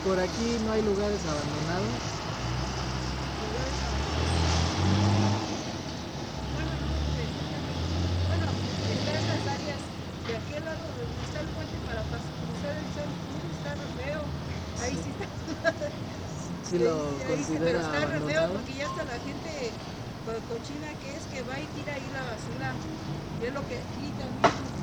por aquí no hay lugares abandonados. Lugares bueno, no, precisamente. Bueno, están las áreas de aquel lado donde está el puente para cruzar el Centur, está re feo. Ahí Sí, sí está. sí lo Ahí sí, pero considera está re feo abandonado. porque ya está la gente cochina que es que va y tira ahí la basura. Y es lo que aquí también